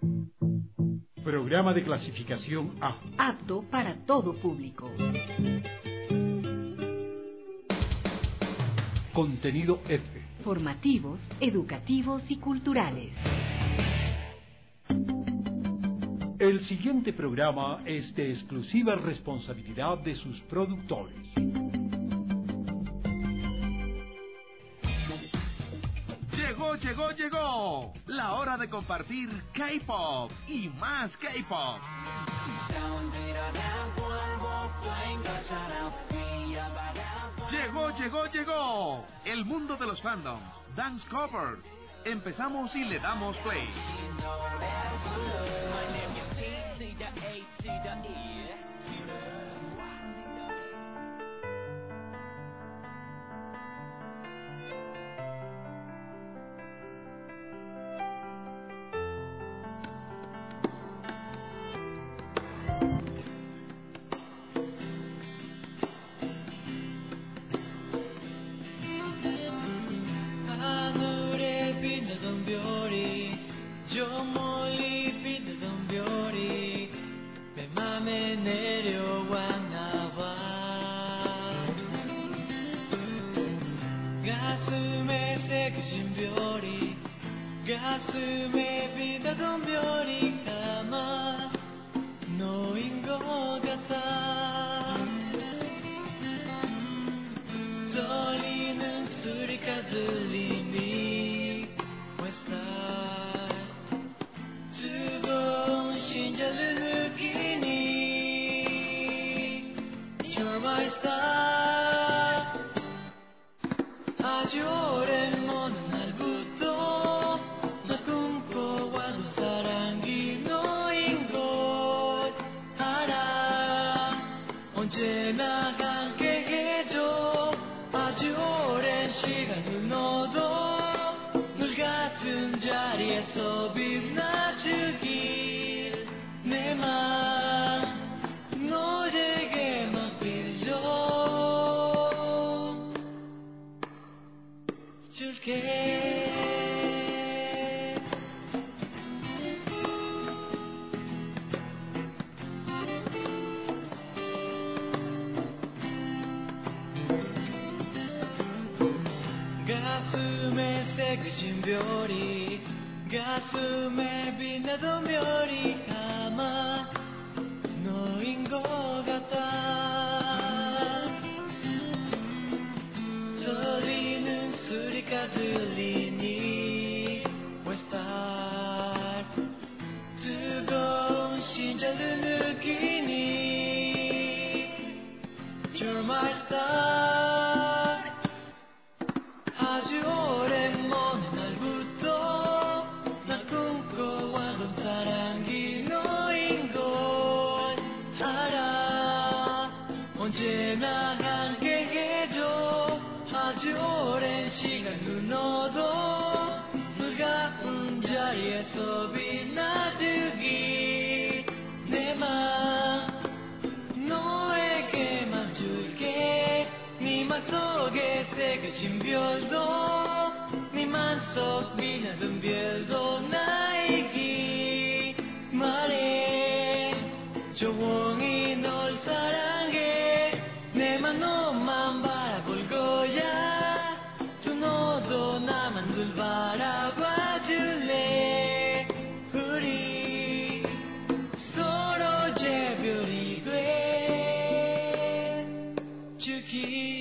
Programa de clasificación A. Apto para todo público. Contenido F. Formativos, educativos y culturales. El siguiente programa es de exclusiva responsabilidad de sus productores. Llegó. La hora de compartir K-pop y más K-pop. Llegó. El mundo de los fandoms, dance covers. Empezamos y le damos play. 가슴에 빛나던 별이 아마 너인 것 같아. 떨리는 소리가 들리니 Westside 뜨거운 심장을 느끼니 You're my star. 아주 오랜 먼 날부터 나 꿈꿔왔던 사랑이 너인 걸 알아. 언제나 함께 해줘. 아주 오랜 시간을 너도 늘 같은 자리에서 빛나주길. 내 맘 너에게만 빌려 줄게. 가슴에 새겨진 별이 가슴에 빛나던 별이 아마 너인 것 같아. 떨리는 소리가 들리니 Westside 뜨거운 심장을 느끼니 You're my star. 아주 오랜 먼 날부터 나 꿈꿔왔던 사랑이 너인 걸 알아. 언제나 함께 해줘. 아주 오랜 시간을 너도 늘 같은 자리에서 빛나주길. 내 맘 너에게만 줄게. 네 맘속에 새겨진 별도 네 맘속 빛나던 별도 나에게 말해. 조용히 널 사랑해. 내 맘 너만 바라볼 거야. 또 너도 나만 늘 바라봐 줄래. 우리 서로 제별이 돼 주길.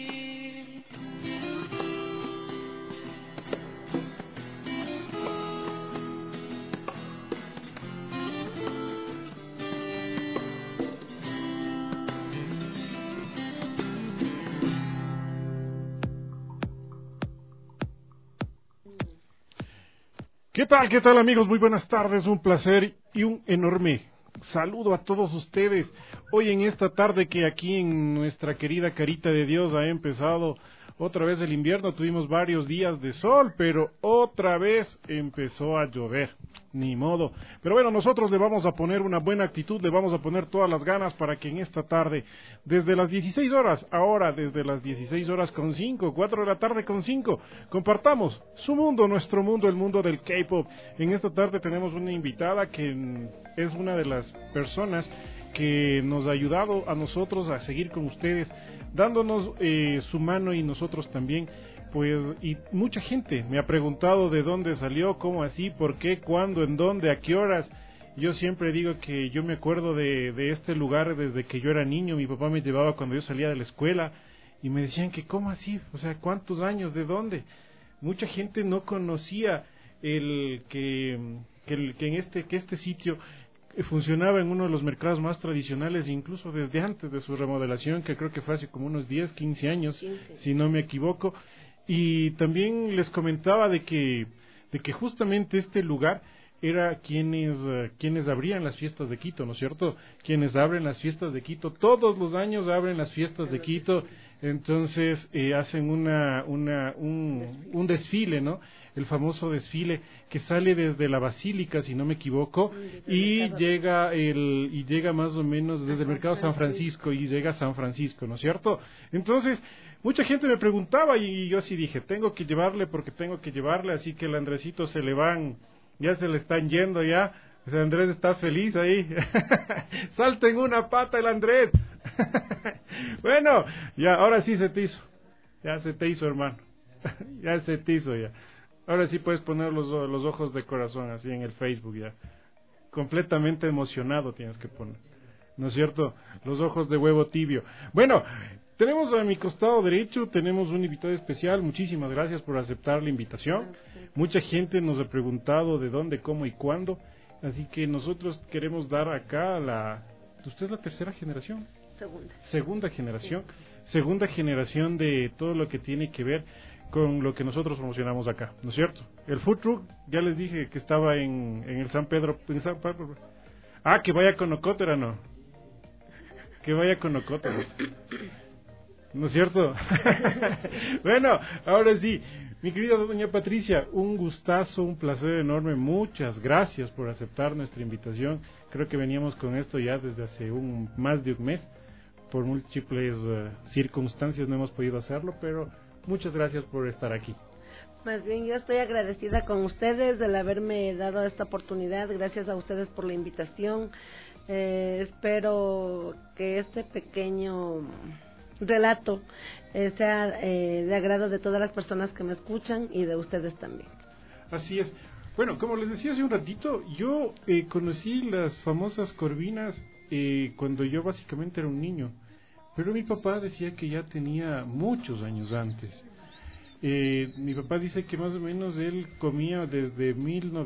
¿Qué tal amigos? Muy buenas tardes, un placer y un enorme saludo a todos ustedes. Hoy en esta tarde que aquí en nuestra querida Carita de Dios ha empezado otra vez el invierno, tuvimos varios días de sol, pero otra vez empezó a llover. ni modo. Pero bueno, nosotros le vamos a poner una buena actitud, le vamos a poner todas las ganas para que en esta tarde, desde las 16 horas, ahora desde las 16 horas con 5, 4 de la tarde con 5, compartamos su mundo, nuestro mundo, el mundo del K-pop. En esta tarde tenemos una invitada que es una de las personas que nos ha ayudado a nosotros a seguir con ustedes, dándonos su mano y nosotros también. Pues, y mucha gente me ha preguntado de dónde salió, cómo así, por qué, cuándo, en dónde, a qué horas. Yo siempre digo que yo me acuerdo de este lugar desde que yo era niño. Mi papá me llevaba cuando yo salía de la escuela y me decían que cómo así, o sea, cuántos años, de dónde. Mucha gente no conocía que este sitio funcionaba en uno de los mercados más tradicionales, incluso desde antes de su remodelación, que creo que fue hace como unos 10, 15 años, si no me equivoco. Y también les comentaba de que justamente este lugar era quienes abrían las fiestas de Quito, ¿no es cierto? Quienes abren las fiestas de Quito, todos los años abren las fiestas de Quito, entonces hacen un desfile, ¿no? El famoso desfile que sale desde la Basílica, si no me equivoco, y llega más o menos desde el Mercado San Francisco y llega a San Francisco, ¿no es cierto? Entonces, mucha gente me preguntaba y yo sí dije, tengo que llevarle, así que el Andresito ya se le están yendo ya. Ese Andrés está feliz ahí. Salta en una pata el Andrés. Bueno, ya, ahora sí se te hizo. Ya se te hizo, hermano. Ya se te hizo ya. Ahora sí puedes poner los ojos de corazón así en el Facebook ya. Completamente emocionado tienes que poner, ¿no es cierto? Los ojos de huevo tibio. Bueno, tenemos a mi costado derecho, tenemos un invitado especial. Muchísimas gracias por aceptar la invitación. Mucha gente nos ha preguntado de dónde, cómo y cuándo. Así que nosotros queremos dar acá ¿usted es la tercera generación? Segunda generación. Sí. Segunda generación de todo lo que tiene que ver con lo que nosotros promocionamos acá, ¿no es cierto? El food truck, ya les dije que estaba en el San Pedro. Que vaya con Ocotera, ¿no? Que vaya con Ocotera. ¿No es cierto? Bueno, ahora sí, mi querida doña Patricia, un gustazo, un placer enorme. Muchas gracias por aceptar nuestra invitación. Creo que veníamos con esto ya desde hace más de un mes. Por múltiples circunstancias no hemos podido hacerlo, pero muchas gracias por estar aquí. Más bien, yo estoy agradecida con ustedes del haberme dado esta oportunidad. Gracias a ustedes por la invitación. Espero que este pequeño relato sea de agrado de todas las personas que me escuchan y de ustedes también. Así es. Bueno, como les decía hace un ratito, yo conocí las famosas corvinas cuando yo básicamente era un niño, pero mi papá decía que ya tenía muchos años antes. Mi papá dice que más o menos él comía desde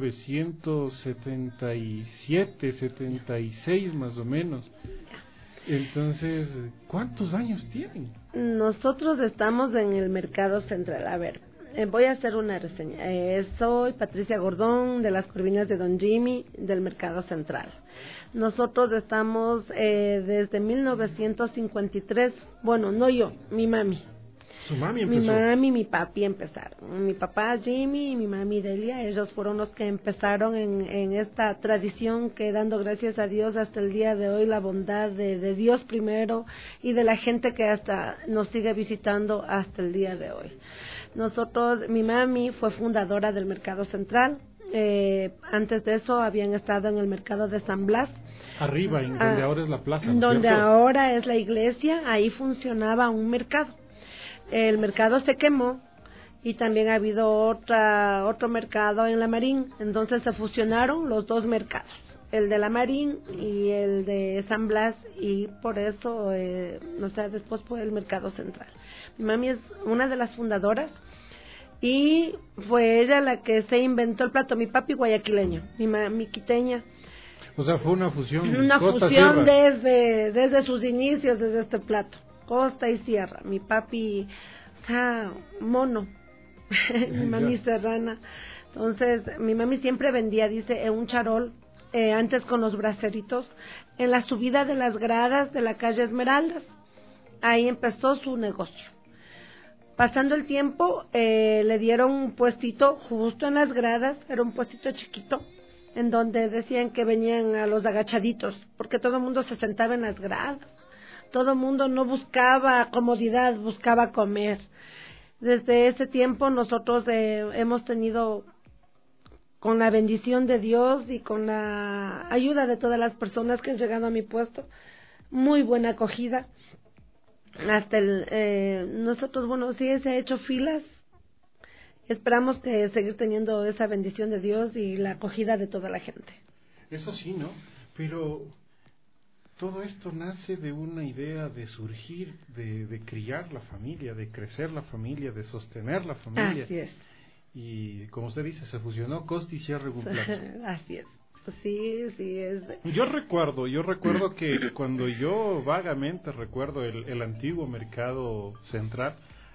1977, 76 más o menos. Entonces, ¿cuántos años tienen? Nosotros estamos en el Mercado Central. A ver, voy a hacer una reseña. Soy Patricia Gordón, de las Corvinas de Don Jimmy, del Mercado Central. Nosotros estamos desde 1953, bueno, no yo, mi mami. ¿Su mami empezó? Mi mami y mi papi empezaron. Mi papá Jimmy y mi mami Delia, ellos fueron los que empezaron en esta tradición que, dando gracias a Dios hasta el día de hoy, la bondad de Dios primero y de la gente que hasta nos sigue visitando hasta el día de hoy. Nosotros, mi mami fue fundadora del Mercado Central. Antes de eso habían estado en el mercado de San Blas. Arriba, donde ahora es la plaza, ¿no? Donde ahora es la iglesia, ahí funcionaba un mercado. El mercado se quemó y también ha habido otro mercado en La Marín, entonces se fusionaron los dos mercados, el de La Marín y el de San Blas, y por eso, después fue el Mercado Central. Mi mami es una de las fundadoras y fue ella la que se inventó el plato. Mi papi guayaquileño, mi mami quiteña. O sea, fue una fusión. Una fusión desde sus inicios, desde este plato. Costa y sierra. Mi papi, o sea, mono. Mi mami serrana. Entonces, mi mami siempre vendía, dice, en un charol, antes con los braceritos, en la subida de las gradas de la calle Esmeraldas. Ahí empezó su negocio. Pasando el tiempo, le dieron un puestito justo en las gradas, era un puestito chiquito. en donde decían que venían a los agachaditos, porque todo el mundo se sentaba en las gradas, todo el mundo no buscaba comodidad, buscaba comer. Desde ese tiempo nosotros hemos tenido, con la bendición de Dios y con la ayuda de todas las personas que han llegado a mi puesto, muy buena acogida. Hasta nosotros, bueno, sí se ha hecho filas. Esperamos que seguir teniendo esa bendición de Dios y la acogida de toda la gente. Eso sí, ¿no? Pero todo esto nace de una idea de surgir, de criar la familia, de crecer la familia, de sostener la familia. Así es. Y como usted dice, se fusionó coste y cierre un plazo. Así es. Sí es. Yo recuerdo que cuando yo vagamente recuerdo el antiguo mercado central,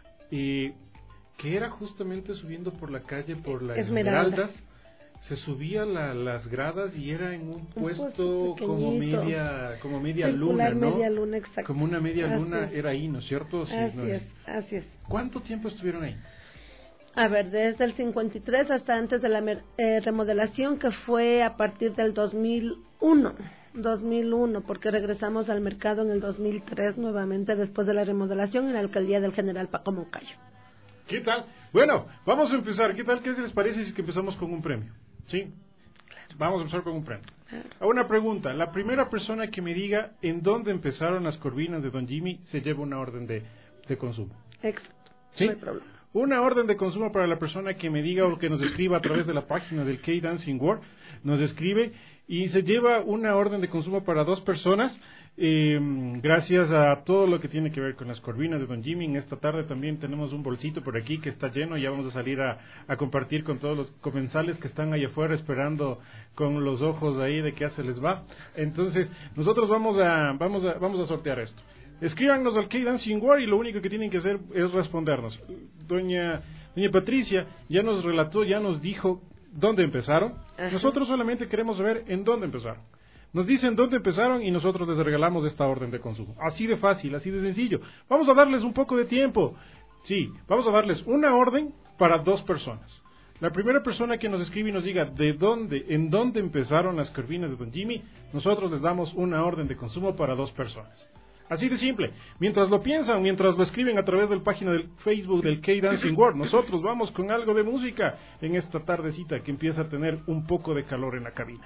que era justamente subiendo por la calle, por la Esmeraldas, se subía las gradas y era en un puesto como media luna, ¿no? Media luna, exacto. Como una media luna, era ahí, ¿no es cierto? Sí, así es. ¿Cuánto tiempo estuvieron ahí? A ver, desde el 53 hasta antes de la remodelación, que fue a partir del 2001, porque regresamos al mercado en el 2003 nuevamente después de la remodelación en la alcaldía del general Paco Moncayo. ¿Qué tal? Bueno, vamos a empezar. ¿Qué tal? ¿Qué les parece si empezamos con un premio? ¿Sí? Claro. Vamos a empezar con un premio. Claro. Una pregunta. La primera persona que me diga en dónde empezaron las corvinas de Don Jimmy se lleva una orden de consumo. Exacto. ¿Sí? No hay problema. Una orden de consumo para la persona que me diga o que nos escriba a través de la página del K-Dancing World. Nos escribe y se lleva una orden de consumo para 2 personas. Gracias a todo lo que tiene que ver con las corvinas de Don Jimmy. En esta tarde también tenemos un bolsito por aquí que está lleno. Ya vamos a salir a compartir con todos los comensales que están ahí afuera esperando con los ojos ahí de qué se les va. Entonces nosotros vamos a sortear esto. Escríbanos al K-Dancing World y lo único que tienen que hacer es respondernos. Doña Patricia ya nos relató, ya nos dijo dónde empezaron. Ajá. Nosotros solamente queremos saber en dónde empezaron. Nos dicen dónde empezaron y nosotros les regalamos esta orden de consumo. Así de fácil, así de sencillo. Vamos a darles un poco de tiempo. Sí, vamos a darles una orden para 2 personas. La primera persona que nos escribe y nos diga en dónde empezaron las corvinas de Don Jimmy, nosotros les damos una orden de consumo para 2 personas. Así de simple. Mientras lo piensan, mientras lo escriben a través de la página del Facebook del K-Dancing World, nosotros vamos con algo de música en esta tardecita que empieza a tener un poco de calor en la cabina.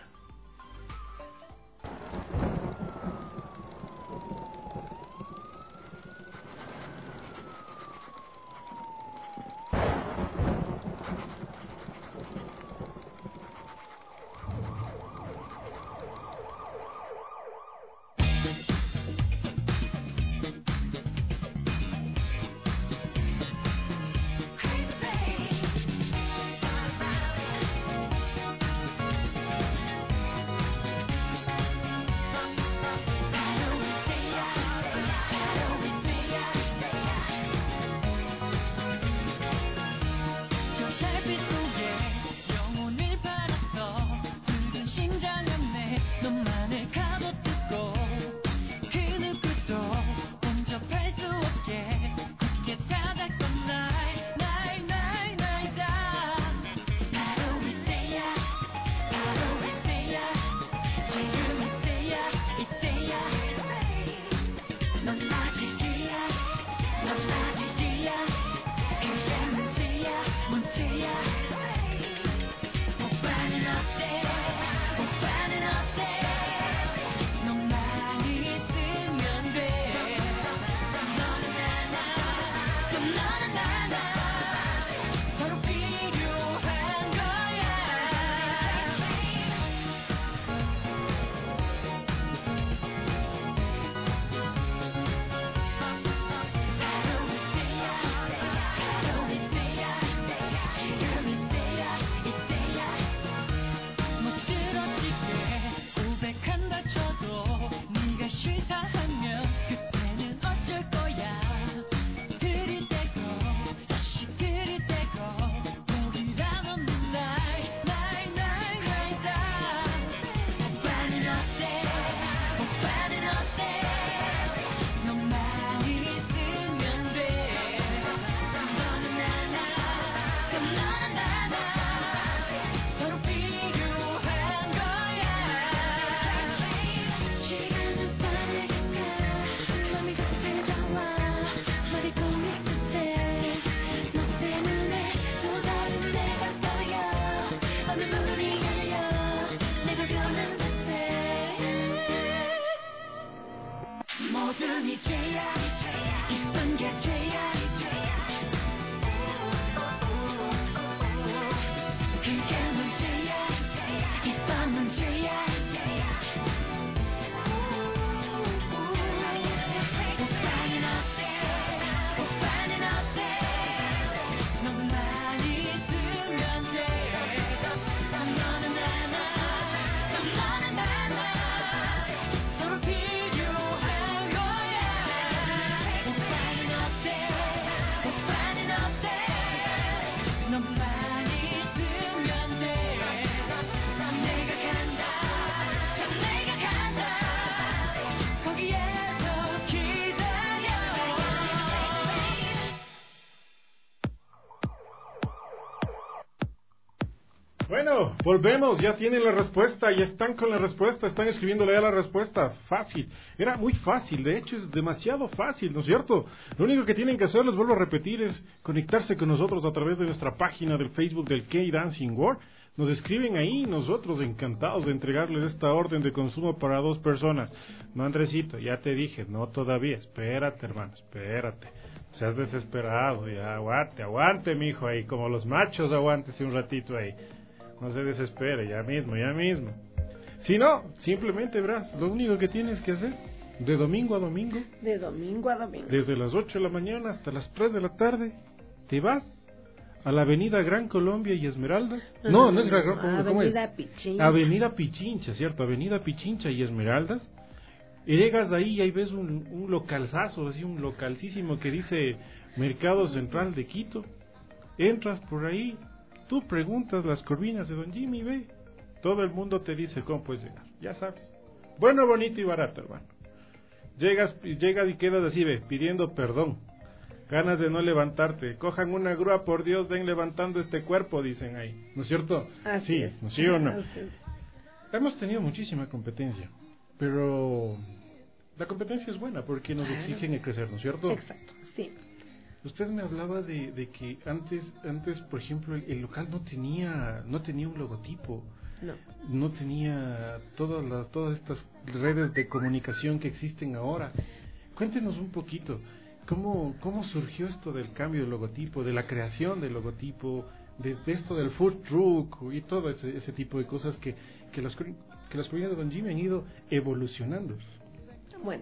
Bueno, volvemos, ya tienen la respuesta, ya están con la respuesta, están escribiéndole ya la respuesta. Fácil, era muy fácil, de hecho es demasiado fácil, ¿no es cierto? Lo único que tienen que hacer, les vuelvo a repetir, es conectarse con nosotros a través de nuestra página del Facebook del K-Dancing World. Nos escriben ahí, nosotros encantados de entregarles esta orden de consumo para 2 personas. No, Andresito, ya te dije, no todavía, espérate, hermano, espérate. Seas desesperado, ya aguante, mijo, ahí, como los machos, aguántese un ratito ahí. No se desespere, ya mismo. Si no, simplemente verás, lo único que tienes que hacer, de domingo a domingo, desde las 8 de la mañana hasta las 3 de la tarde, te vas a la avenida Gran Colombia y Esmeraldas. No es Gran Colombia, ¿cómo es? Avenida Pichincha. Avenida Pichincha, ¿cierto? Avenida Pichincha y Esmeraldas. Y llegas ahí y ahí ves un localzazo, así un localcísimo que dice Mercado Central de Quito. Entras por ahí, tú preguntas las corvinas de Don Jimmy, ve. Todo el mundo te dice cómo puedes llegar, ya sabes. Bueno, bonito y barato, hermano. Llegas y quedas así, ve, pidiendo perdón. Ganas de no levantarte. Cojan una grúa, por Dios, ven levantando este cuerpo, dicen ahí. ¿No es cierto? Así sí, es. ¿no, sí o no? Así es. Hemos tenido muchísima competencia, pero la competencia es buena porque nos exigen crecer, ¿no es cierto? Exacto, sí. Usted me hablaba de que antes, por ejemplo, el local no tenía un logotipo. No tenía todas estas redes de comunicación que existen ahora. Cuéntenos un poquito, ¿cómo surgió esto del cambio de logotipo, de la creación del logotipo, de esto del food truck y todo ese tipo de cosas que las corridas de Don Jimmy han ido evolucionando? Bueno,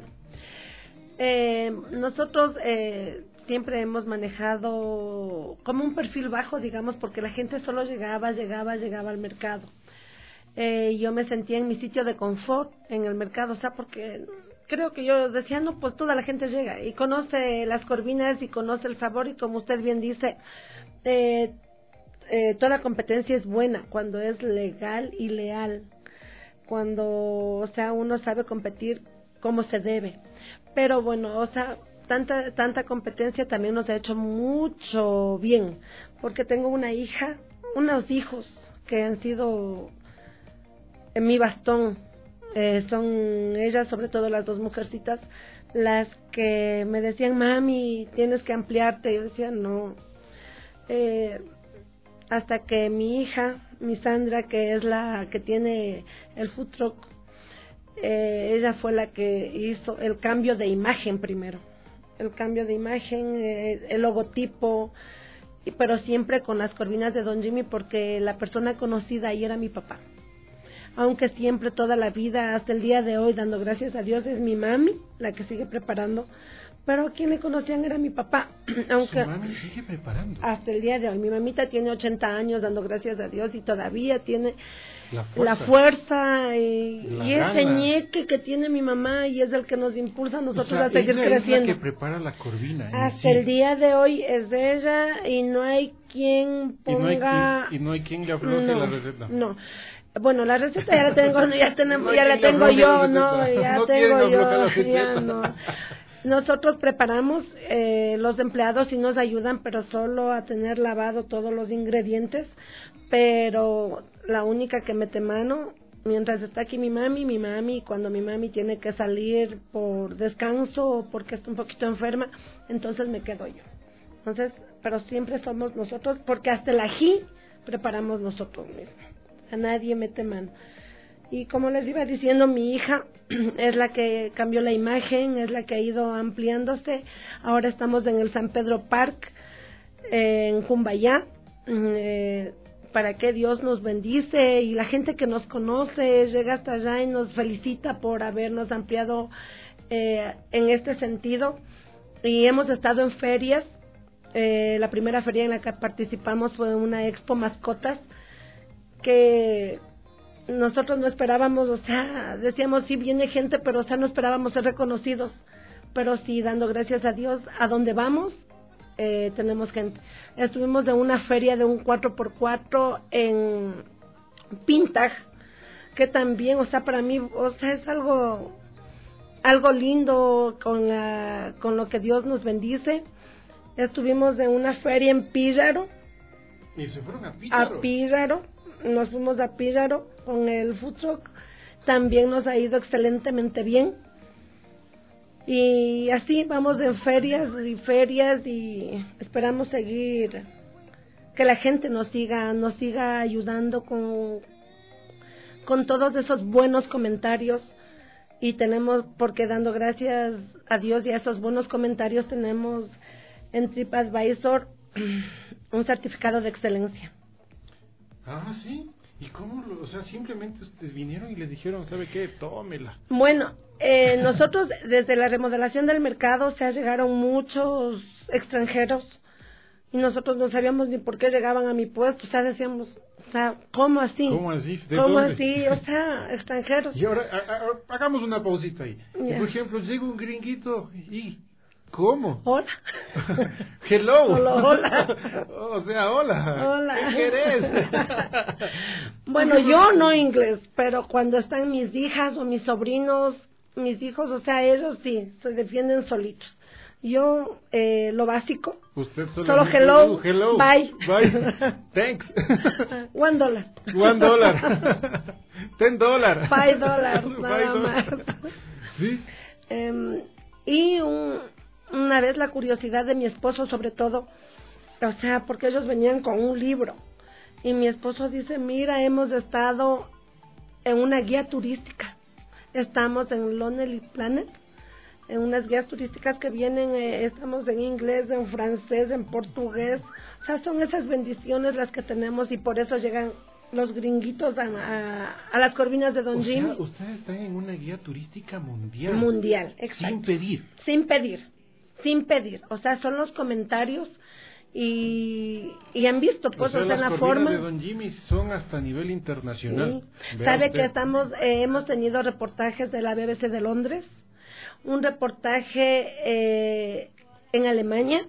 nosotros siempre hemos manejado como un perfil bajo, digamos, porque la gente solo llegaba al mercado. Yo me sentía en mi sitio de confort en el mercado, o sea, porque creo que yo decía, no, pues toda la gente llega y conoce las corvinas y conoce el sabor, y como usted bien dice, toda competencia es buena cuando es legal y leal, cuando, o sea, uno sabe competir como se debe. Pero bueno, o sea, tanta competencia también nos ha hecho mucho bien, porque tengo unos hijos que han sido en mi bastón. Son ellas, sobre todo las 2 mujercitas, las que me decían, mami, tienes que ampliarte. Yo decía, no. Hasta que mi hija, mi Sandra, que es la que tiene el food truck, ella fue la que hizo el cambio de imagen primero. El cambio de imagen, el logotipo, pero siempre con las corvinas de Don Jimmy, porque la persona conocida ahí era mi papá. Aunque siempre, toda la vida, hasta el día de hoy, dando gracias a Dios, es mi mami la que sigue preparando, pero quien me conocían era mi papá. Aunque ¿su mami sigue preparando? Hasta el día de hoy. Mi mamita tiene 80 años, dando gracias a Dios, y todavía tiene la fuerza y ese ñeque que tiene mi mamá, y es el que nos impulsa a nosotros a seguir creciendo. Es la que prepara la corvina. Hasta el día de hoy es de ella, y no hay quien ponga... Y no hay quien le afloje la receta. No. Bueno, la receta ya la tengo, ya la tengo yo, no. Nosotros preparamos, los empleados sí nos ayudan, pero solo a tener lavado todos los ingredientes, pero la única que mete mano, mientras está aquí mi mami, cuando mi mami tiene que salir por descanso o porque está un poquito enferma, entonces me quedo yo. Entonces, pero siempre somos nosotros, porque hasta el ají preparamos nosotros mismos. A nadie mete mano. Y como les iba diciendo, mi hija es la que cambió la imagen, es la que ha ido ampliándose. Ahora estamos en el San Pedro Park, en Cumbayá, para que Dios nos bendice, y la gente que nos conoce llega hasta allá y nos felicita por habernos ampliado en este sentido. Y hemos estado en ferias. La primera feria en la que participamos fue una expo mascotas, que nosotros no esperábamos, o sea, decíamos, sí viene gente, pero o sea, no esperábamos ser reconocidos, pero sí, dando gracias a Dios, a donde vamos, tenemos gente. Estuvimos de una feria de un 4x4 en Pintag, que también, o sea, para mí, o sea, es algo lindo con lo que Dios nos bendice. Estuvimos de una feria en Píllaro. ¿Y se fueron a Píllaro? A Píllaro. nos fuimos a Píllaro con el food truck, también nos ha ido excelentemente bien. Y así vamos en ferias y esperamos seguir, que la gente nos siga ayudando con todos esos buenos comentarios. Y tenemos, porque dando gracias a Dios y a esos buenos comentarios, tenemos en TripAdvisor un certificado de excelencia. Ah, sí. ¿Y cómo? O sea, simplemente ustedes vinieron y les dijeron, ¿sabe qué? Tómela. Bueno, nosotros desde la remodelación del mercado, llegaron muchos extranjeros y nosotros no sabíamos ni por qué llegaban a mi puesto. O sea, decíamos, o sea, ¿cómo así? ¿Cómo así? ¿De ¿Cómo dónde? así? O sea, extranjeros. Y ahora hagamos una pausita ahí. Yeah. Por ejemplo, llega un gringuito y... ¿Cómo? Hola. Hello. Hola. O sea, hola. Hola. ¿Qué querés? Bueno, yo no inglés, pero cuando están mis hijas o mis sobrinos, mis hijos, o sea, ellos sí, se defienden solitos. Yo, lo básico. Usted Solo hello, bye. Bye. Thanks. $1. $1. $10. $5, nada más. ¿Sí? Y una vez la curiosidad de mi esposo, sobre todo, o sea, porque ellos venían con un libro. Y mi esposo dice, mira, hemos estado en una guía turística. Estamos en Lonely Planet, en unas guías turísticas que vienen, estamos en inglés, en francés, en portugués. O sea, son esas bendiciones las que tenemos y por eso llegan los gringuitos a las corvinas de Don Jimmy. O sea, ustedes están en una guía turística mundial. Mundial, exacto. Sin pedir. Sin pedir. O sea, son los comentarios y han visto, pues, o sea, las la forma de Don Jimmy son hasta a nivel internacional. Sí. Sabe que hemos tenido reportajes de la BBC de Londres, un reportaje en Alemania,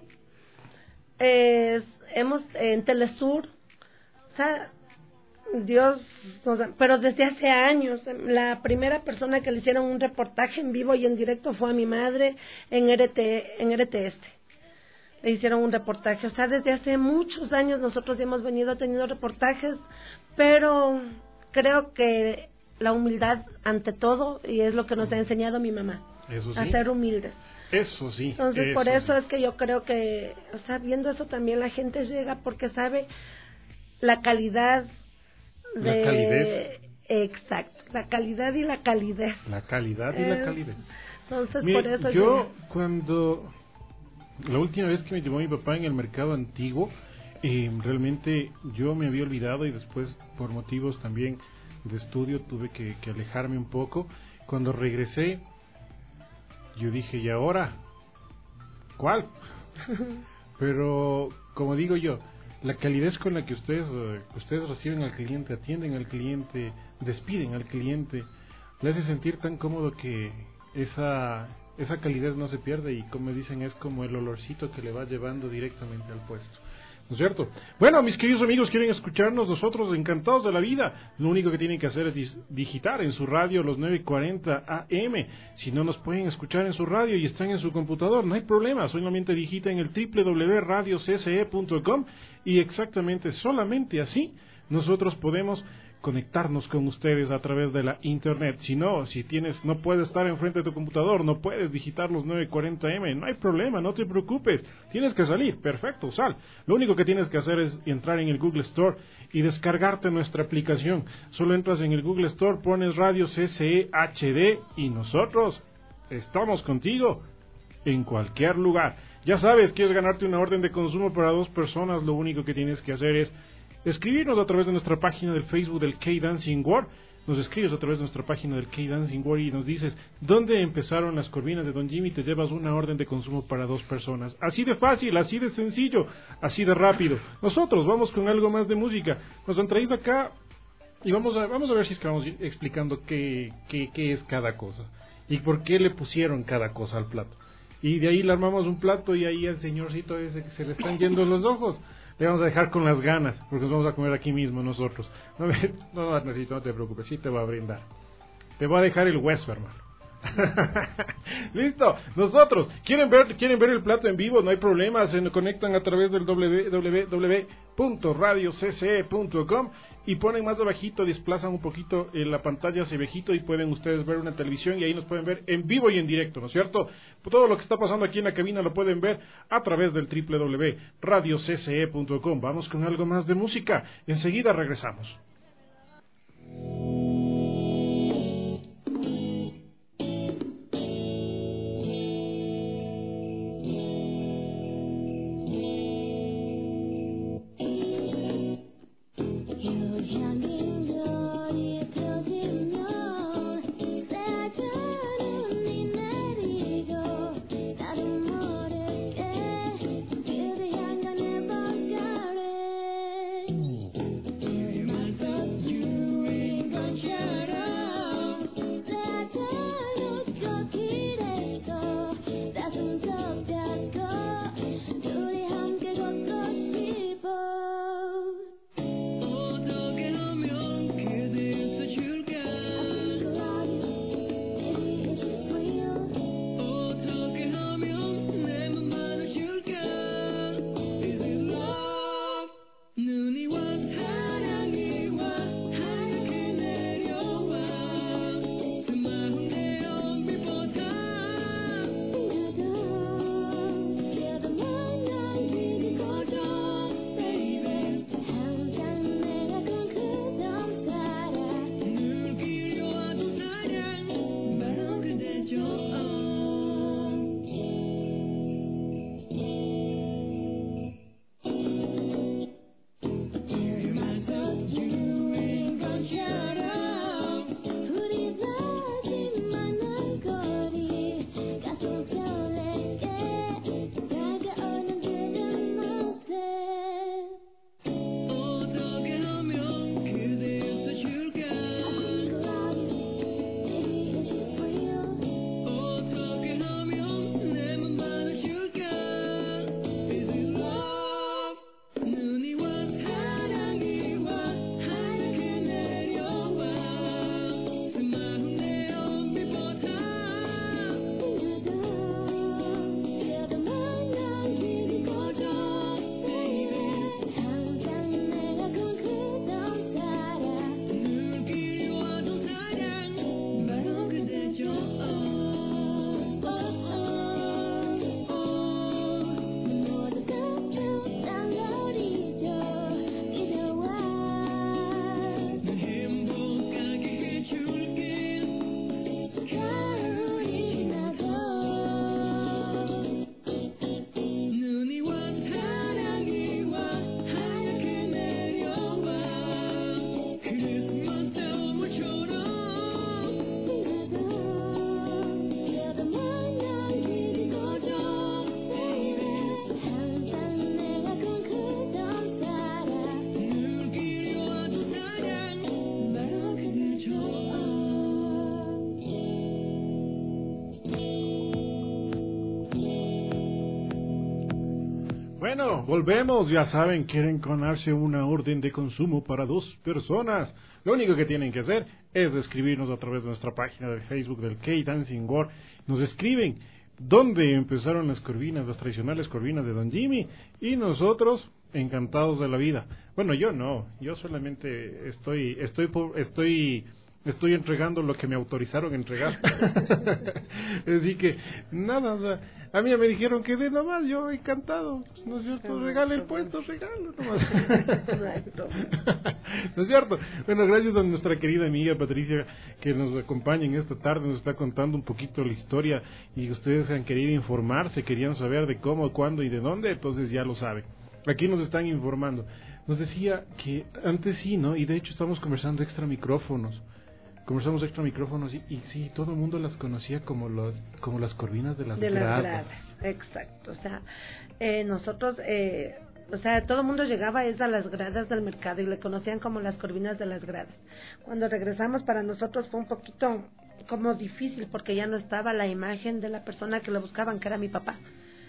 hemos en Telesur, o sea, Dios, pero desde hace años. La primera persona que le hicieron un reportaje en vivo y en directo fue a mi madre en RTS. Le hicieron un reportaje, o sea, desde hace muchos años nosotros hemos venido teniendo reportajes, pero creo que la humildad ante todo, y es lo que nos ha enseñado mi mamá, eso sí, a ser humildes. Eso sí. Entonces, por eso es que yo creo que, o sea, viendo eso también la gente llega porque sabe la calidad la calidez. Exacto, la calidad y la calidez. La calidad y la calidez. Entonces, mire, por eso yo cuando la última vez que me llevó mi papá en el mercado antiguo, realmente yo me había olvidado y después por motivos también de estudio tuve que alejarme un poco. Cuando regresé, yo dije, ¿y ahora? ¿Cuál? Pero, como digo yo, la calidez con la que ustedes reciben al cliente, atienden al cliente, despiden al cliente, le hace sentir tan cómodo que esa calidez no se pierde y, como dicen, es como el olorcito que le va llevando directamente al puesto. ¿No es cierto? Bueno, mis queridos amigos, quieren escucharnos, nosotros encantados de la vida. Lo único que tienen que hacer es digitar en su radio los 9:40 AM. Si no nos pueden escuchar en su radio y están en su computador, no hay problema. Solamente digiten el www.radiocce.com y exactamente, solamente así, nosotros podemos conectarnos con ustedes a través de la internet. Si no puedes estar enfrente de tu computador, no puedes digitar los 9:40 AM, no hay problema, no te preocupes, tienes que salir, perfecto, sal. Lo único que tienes que hacer es entrar en el Google Store y descargarte nuestra aplicación. Solo entras en el Google Store, pones Radio CCE HD y nosotros estamos contigo en cualquier lugar. Ya sabes, quieres ganarte una orden de consumo para 2 personas, lo único que tienes que hacer es escribirnos a través de nuestra página del Facebook del K-Dancing World. Nos escribes a través de nuestra página del K-Dancing World y nos dices dónde empezaron las corvinas de Don Jimmy y te llevas una orden de consumo para 2 personas. Así de fácil, así de sencillo, así de rápido. Nosotros vamos con algo más de música. Nos han traído acá y vamos a ver si es que vamos explicando qué es cada cosa y por qué le pusieron cada cosa al plato. Y de ahí le armamos un plato y ahí al señorcito ese que se le están yendo los ojos le vamos a dejar con las ganas, porque nos vamos a comer aquí mismo nosotros. No, necesito, no te preocupes, sí te va a brindar. Te va a dejar el hueso, hermano. Listo, nosotros, ¿quieren ver el plato en vivo? No hay problema, se conectan a través del www.radiocce.com y ponen más abajito, desplazan un poquito la pantalla hacia abajito y pueden ustedes ver una televisión y ahí nos pueden ver en vivo y en directo, ¿no es cierto? Todo lo que está pasando aquí en la cabina lo pueden ver a través del www.radiocce.com. Vamos con algo más de música, enseguida regresamos. Bueno, volvemos, ya saben, quieren ganarse una orden de consumo para 2 personas. Lo único que tienen que hacer es escribirnos a través de nuestra página de Facebook del K-Dancing World. Nos escriben dónde empezaron las corvinas, las tradicionales corvinas de Don Jimmy, y nosotros encantados de la vida. Bueno, yo no, yo solamente estoy entregando lo que me autorizaron a entregar. Así que, nada, o sea, a mí me dijeron que de nomás, yo encantado, ¿no es cierto? Regale el puesto, regalo nomás. ¿No es cierto? Bueno, gracias a nuestra querida amiga Patricia que nos acompaña en esta tarde, nos está contando un poquito la historia y ustedes han querido informarse, querían saber de cómo, cuándo y de dónde, entonces ya lo saben. Aquí nos están informando. Nos decía que antes sí, ¿no? Y de hecho estamos conversando extra micrófonos y sí, todo el mundo las conocía como las corvinas de las gradas. Exacto, o sea, nosotros, o sea, todo el mundo llegaba a las gradas del mercado y le conocían como las corvinas de las gradas. Cuando regresamos para nosotros fue un poquito como difícil porque ya no estaba la imagen de la persona que lo buscaban, que era mi papá.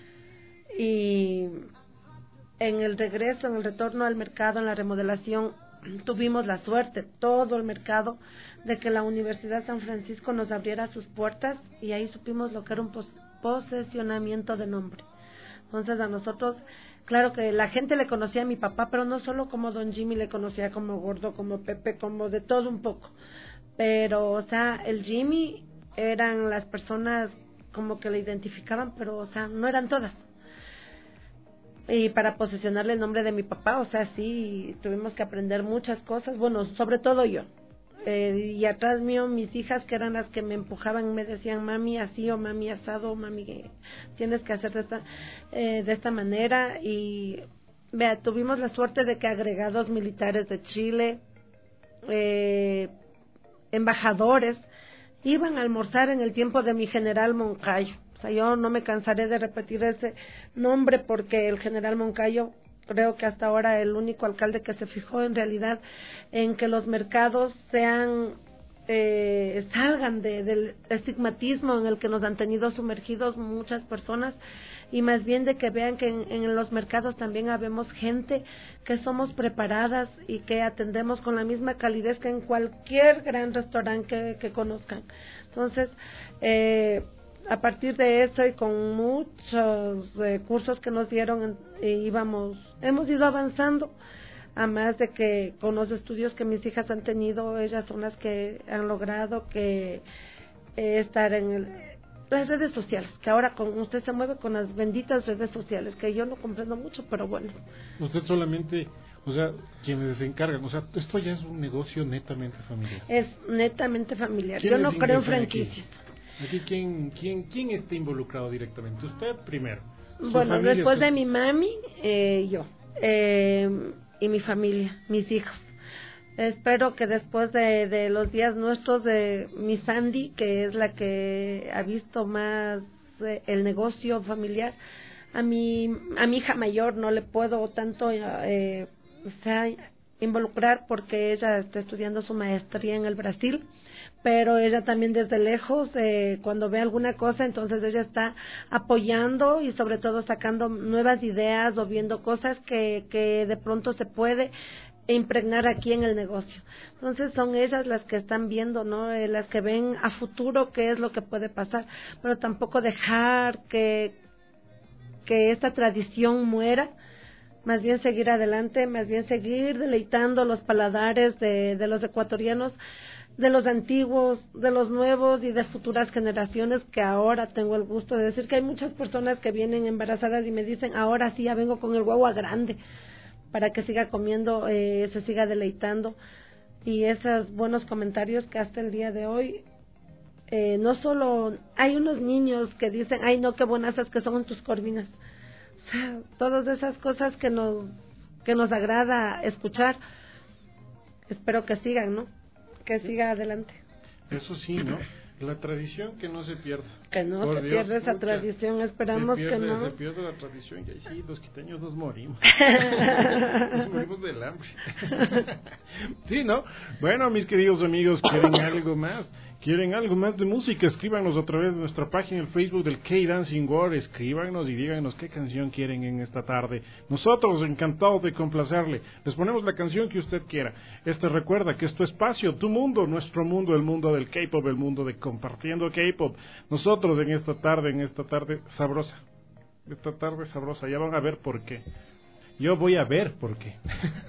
Y en el retorno al mercado, en la remodelación, tuvimos la suerte, todo el mercado, de que la Universidad San Francisco nos abriera sus puertas y ahí supimos lo que era un posesionamiento de nombre. Entonces a nosotros, claro que la gente le conocía a mi papá, pero no solo como Don Jimmy, le conocía como Gordo, como Pepe, como de todo un poco. Pero, o sea, el Jimmy eran las personas como que le identificaban, pero, o sea, no eran todas. Y para posesionarle el nombre de mi papá, o sea, sí, tuvimos que aprender muchas cosas, bueno, sobre todo yo. Y atrás mío, mis hijas, que eran las que me empujaban, me decían, mami así, o mami asado, o mami, tienes que hacer de esta manera. Y, vea, tuvimos la suerte de que agregados militares de Chile, embajadores, iban a almorzar en el tiempo de mi general Moncayo. O sea, yo no me cansaré de repetir ese nombre porque el general Moncayo, creo que hasta ahora el único alcalde que se fijó en realidad en que los mercados salgan del estigmatismo en el que nos han tenido sumergidos muchas personas, y más bien de que vean que en los mercados también habemos gente que somos preparadas y que atendemos con la misma calidez que en cualquier gran restaurante que conozcan. Entonces, a partir de eso y con muchos cursos que nos dieron, hemos ido avanzando, a más de que con los estudios que mis hijas han tenido, ellas son las que han logrado que estar en las redes sociales, que ahora usted se mueve con las benditas redes sociales, que yo no comprendo mucho, pero bueno. Usted solamente, o sea, quienes se encargan, o sea, esto ya es un negocio netamente familiar. Es netamente familiar, yo no creo en franquicias. Aquí, ¿quién está involucrado directamente? Usted primero. Bueno, después de mi mami, yo. Y mi familia, mis hijos. Espero que después de los días nuestros, de mi Sandy, que es la que ha visto más el negocio familiar, a mi hija mayor no le puedo tanto involucrar porque ella está estudiando su maestría en el Brasil, pero ella también desde lejos, cuando ve alguna cosa, entonces ella está apoyando y sobre todo sacando nuevas ideas o viendo cosas que de pronto se puede impregnar aquí en el negocio. Entonces son ellas las que están viendo, ¿no? Las que ven a futuro qué es lo que puede pasar, pero tampoco dejar que esta tradición muera, más bien seguir adelante, más bien seguir deleitando los paladares de los ecuatorianos, de los antiguos, de los nuevos y de futuras generaciones, que ahora tengo el gusto de decir que hay muchas personas que vienen embarazadas y me dicen, ahora sí ya vengo con el guagua grande, para que siga comiendo, se siga deleitando. Y esos buenos comentarios que hasta el día de hoy, no solo hay unos niños que dicen, ay no, qué buenasas que son tus corvinas. O sea, todas esas cosas que nos agrada escuchar, espero que sigan, ¿no? Que siga adelante. Eso sí, ¿no? La tradición que no se pierda. Que no se pierda esa tradición, esperamos que no. Se pierde la tradición y ahí sí, los quiteños nos morimos. Nos morimos del hambre. Sí, ¿no? Bueno, mis queridos amigos, ¿quieren algo más? ¿Quieren algo más de música? Escríbanos a través de nuestra página en Facebook del K-Dancing World. Escríbanos y díganos qué canción quieren en esta tarde. Nosotros encantados de complacerle. Les ponemos la canción que usted quiera. Recuerda que es tu espacio, tu mundo, nuestro mundo, el mundo del K-Pop, el mundo de compartiendo K-Pop. Nosotros en esta tarde sabrosa. Esta tarde sabrosa, ya van a ver por qué. Yo voy a ver por qué.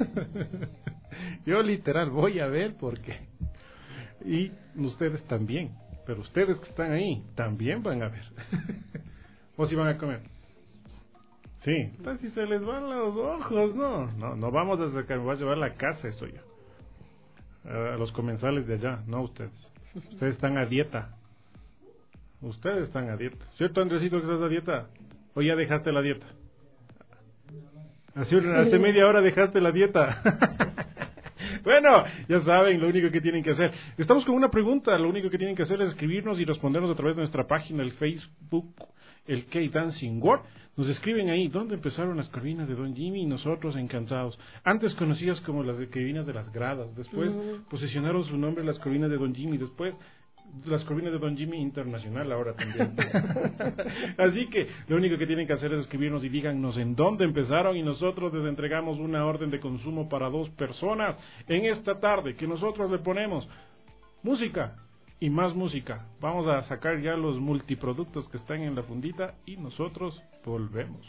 Yo literal voy a ver por qué. Y ustedes también, pero ustedes que están ahí también van a ver. ¿O si van a comer? Sí, pues si se les van los ojos, no vamos a sacar, me voy a llevar a la casa, esto yo. A los comensales de allá, no ustedes. Ustedes están a dieta. Ustedes están a dieta. ¿Cierto, Andresito, que estás a dieta? ¿O ya dejaste la dieta? Hace media hora dejaste la dieta. Bueno, ya saben, lo único que tienen que hacer. Estamos con una pregunta, lo único que tienen que hacer es escribirnos y respondernos a través de nuestra página, el Facebook, el K-Dancing World. Nos escriben ahí, ¿dónde empezaron las corvinas de Don Jimmy? Y nosotros encantados. Antes conocidas como las corvinas de las gradas, después posicionaron su nombre las corvinas de Don Jimmy, después las corvinas de Don Jimmy Internacional ahora también. Así que lo único que tienen que hacer es escribirnos y díganos en dónde empezaron y nosotros les entregamos una orden de consumo para 2 personas en esta tarde, que nosotros le ponemos música y más música. Vamos a sacar ya los multiproductos que están en la fundita y nosotros volvemos.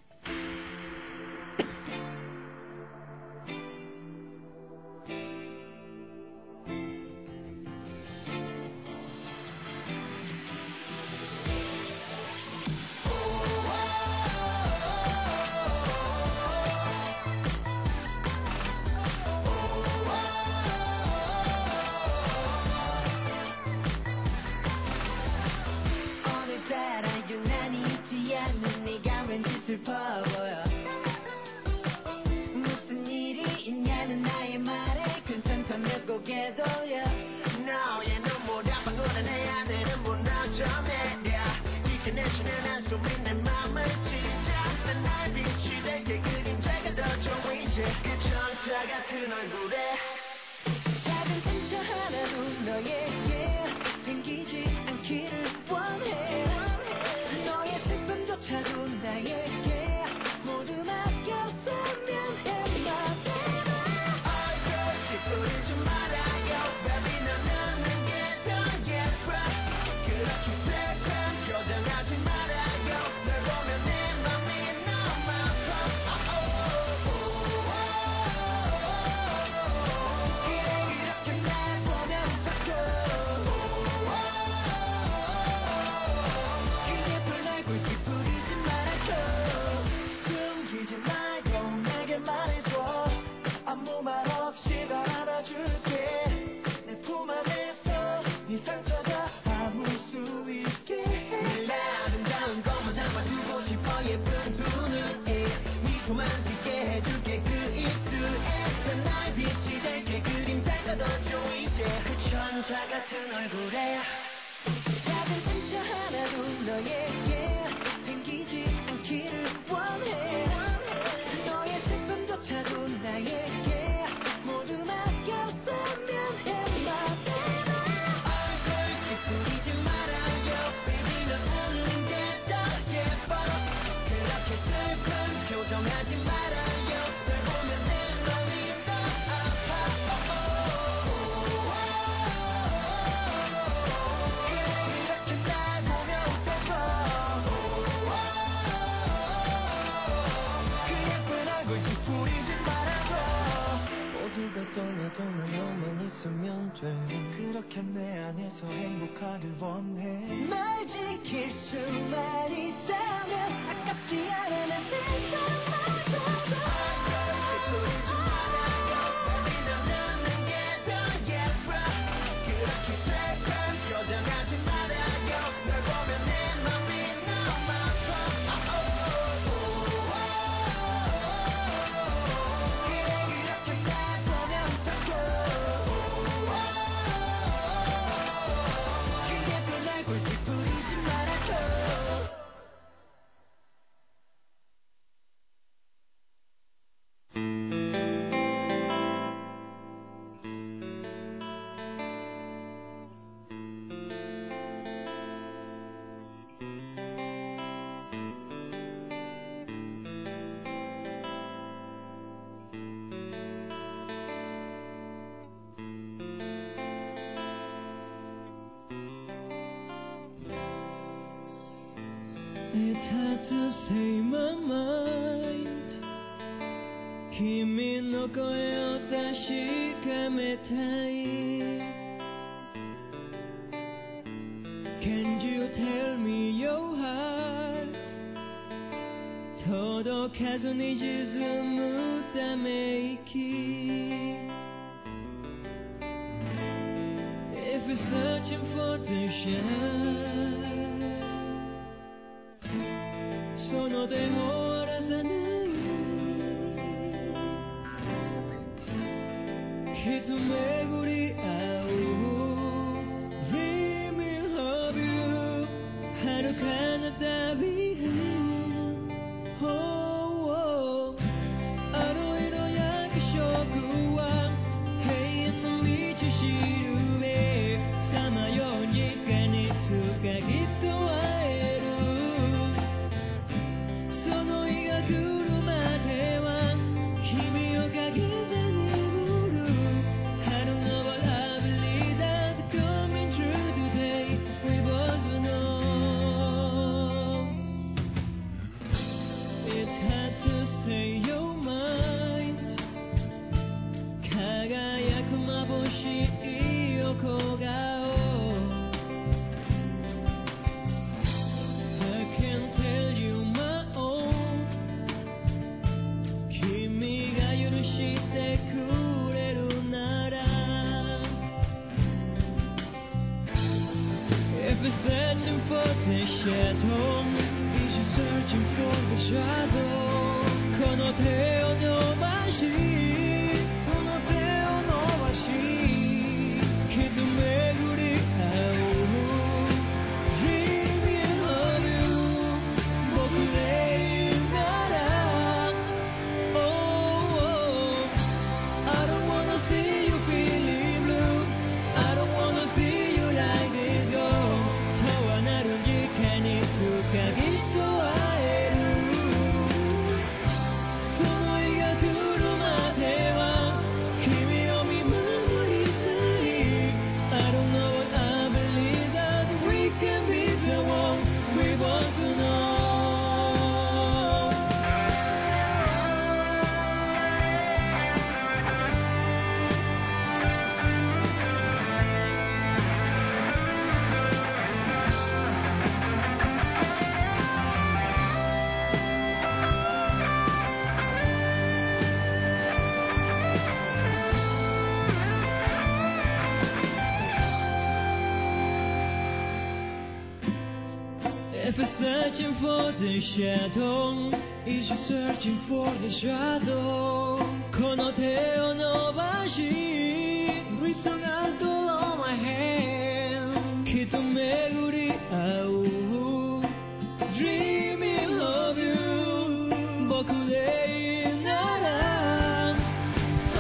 그렇게 내 안에서 행복하길 원해 날 지킬 수만 있다면 아깝지 않아 내 세상마다 짓거리지 말아요 Baby 넌 웃는 게 더 예뻐 그렇게 슬픈 표정하지 말아요 널 보면 내 맘이 너무 아파 그래 이렇게 날 보면 더 It's hard to say my mind 君の声を確かめたい Can you tell me your heart 届かずに沈むため息 If you're searching for the shine その手も荒らさないきっと巡り合う Dreaming of you 遥かな旅へ Oh, oh あの色焼き色は永遠の道しるべさまように If you're searching for the shadow, if you're searching for the shadow, この手を伸ばし傷巡り合う Dreaming of you 僕でいいなら Oh, I don't wanna see you feeling blue I don't wanna see you like this go 遠なる時間に深きと会えるその日が来るまでは君を見守りたい I don't know what I believe that we can be the one we want to know If you're searching for the shadow, is you searching for the shadow? この手を伸ばし Reason out all my hand きっと巡り合う Dreaming of you 僕でいいなら Oh,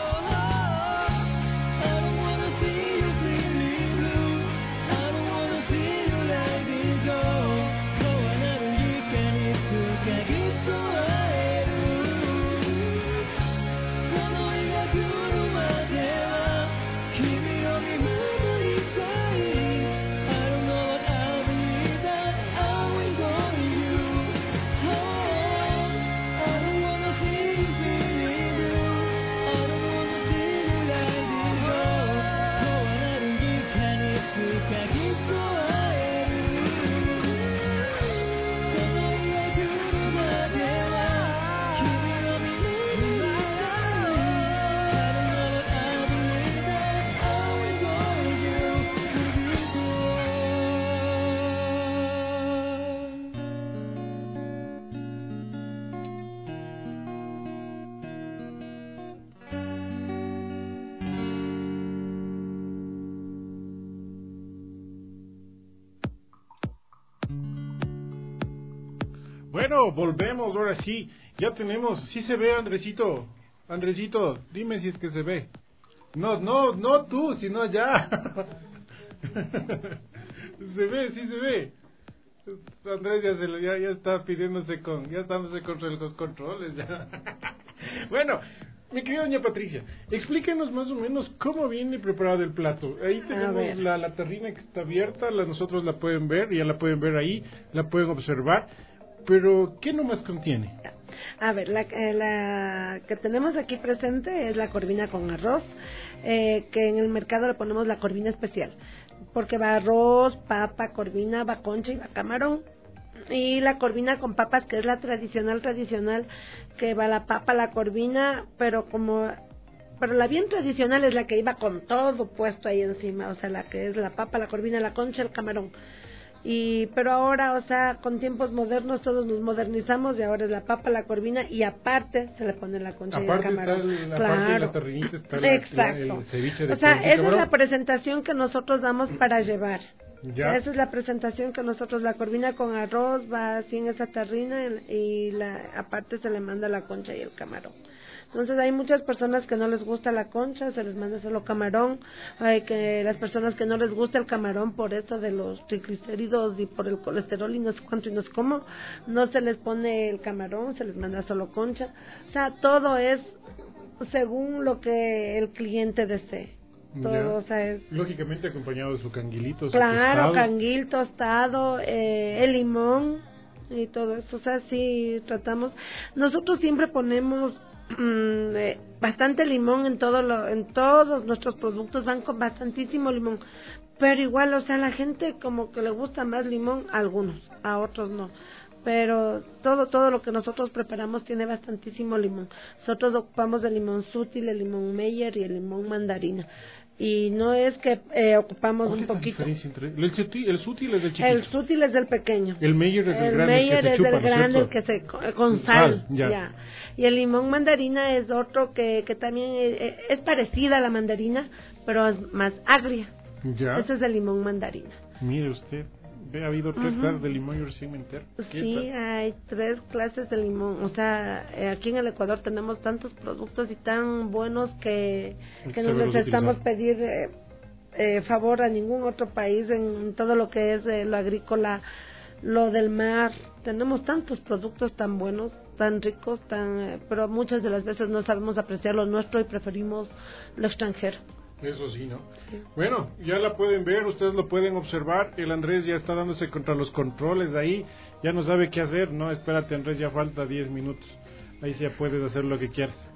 I don't wanna see you feeling blue I don't wanna see you like this oh 遠なる時間に深きと会えるその日が来るまでは君を見守りたい I don't know what I believe that I will go with you Oh, I don't wanna see you feeling blue I don't wanna see you like this oh 遠なる時間に深きと会えるその日が来るまでは君を見守りたい I don't know what I believe that I will go with you Bueno, volvemos, ahora sí. Ya tenemos, sí se ve, Andresito. Andresito, dime si es que se ve. No tú, sino ya. Se ve, sí se ve. Andrés ya está pidiéndose ya estamos contra los controles ya. Bueno, mi querida doña Patricia, explíquenos más o menos cómo viene preparado el plato. Ahí tenemos la terrina que está abierta, nosotros la pueden ver, ya la pueden ver ahí, la pueden observar. Pero, ¿qué nomás contiene? A ver, la que tenemos aquí presente es la corvina con arroz, que en el mercado le ponemos la corvina especial, porque va arroz, papa, corvina, va concha y va camarón. Y la corvina con papas, que es la tradicional, que va la papa, la corvina, pero la bien tradicional es la que iba con todo puesto ahí encima, o sea, la que es la papa, la corvina, la concha, el camarón. Pero ahora, o sea, con tiempos modernos todos nos modernizamos y ahora es la papa, la corvina y aparte se le pone la concha aparte y el camarón. Aparte de la terrinita está el ceviche de o sea, esa camarón. es la presentación que nosotros damos para llevar. Ya. Esa es la presentación que nosotros, la corvina con arroz va así en esa terrina y aparte se le manda la concha y el camarón. Entonces hay muchas personas que no les gusta la concha, se les manda solo camarón. Hay que las personas que no les gusta el camarón por eso de los triglicéridos y por el colesterol y no sé cuánto y no sé cómo, no se les pone el camarón, se les manda solo concha. O sea, todo es según lo que el cliente desee. Todo, o sea, es lógicamente acompañado de su canguilito. Claro, canguil tostado, el limón y todo eso. O sea, sí tratamos. Nosotros siempre ponemos bastante limón en todos nuestros productos, van con bastantísimo limón, pero igual, o sea, la gente como que le gusta más limón a algunos, a otros no, pero todo lo que nosotros preparamos tiene bastantísimo limón. Nosotros ocupamos el limón Sutil, el limón Meyer y el limón mandarina. Y no es que ocupamos ¿Cuál un es la poquito. diferencia entre el sutil es del chiquito? El sutil es del pequeño. El Meyer es el El grande Meyer que se es chupa, el ¿no es grande cierto? que se con sal, ya. ya. Y el limón mandarina es otro que también es parecida a la mandarina, pero es más agria. Ya. Ese es el limón mandarina. Mire usted, ha habido 3 clases de limón, yo recién me entero. ¿Qué Sí, tal? hay 3 clases de limón. O sea, aquí en el Ecuador tenemos tantos productos y tan buenos que Hay que no saberlos necesitamos utilizar. pedir favor a ningún otro país en todo lo que es lo agrícola, lo del mar. Tenemos tantos productos tan buenos, tan ricos, pero muchas de las veces no sabemos apreciar lo nuestro y preferimos lo extranjero. Eso sí, ¿no? Sí. Bueno, ya la pueden ver, ustedes lo pueden observar. El Andrés ya está dándose contra los controles ahí. Ya no sabe qué hacer. No, espérate, Andrés, ya falta 10 minutos. Ahí sí ya puedes hacer lo que quieras.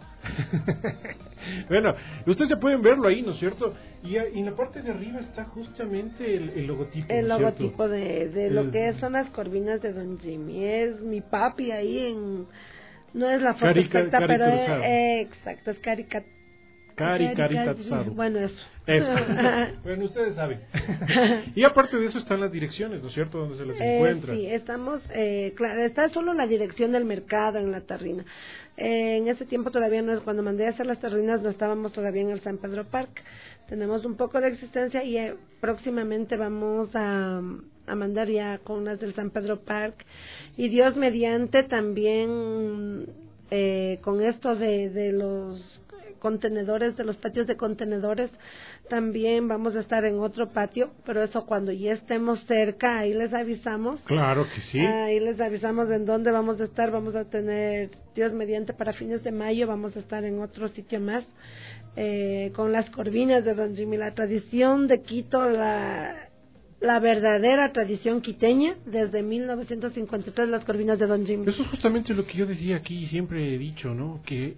Bueno, ustedes ya pueden verlo ahí, ¿no es cierto? Y en la parte de arriba está justamente el logotipo. El ¿no es logotipo cierto? de lo que son las corvinas de Don Jimmy. Es mi papi ahí no es la foto exacta, pero exacto, es Caricaturizado. Bueno, eso. Bueno, ustedes saben. Y aparte de eso están las direcciones, ¿no es cierto? Donde se les encuentra. Sí, estamos, claro, está solo la dirección del mercado en la terrina. En ese tiempo todavía no es, cuando mandé a hacer las terrinas no estábamos todavía en el San Pedro Park. Tenemos un poco de existencia y próximamente vamos a mandar ya con las del San Pedro Park. Y Dios mediante también con esto de los contenedores, de los patios de contenedores, también vamos a estar en otro patio, pero eso cuando ya estemos cerca, ahí les avisamos. Claro que sí. Ahí les avisamos en dónde vamos a estar. Vamos a tener, Dios mediante, para fines de mayo vamos a estar en otro sitio más, con las corvinas de Don Jimmy, la tradición de Quito, la verdadera tradición quiteña, desde 1953, las corvinas de Don Jimmy. Eso es justamente lo que yo decía aquí y siempre he dicho, ¿no? Que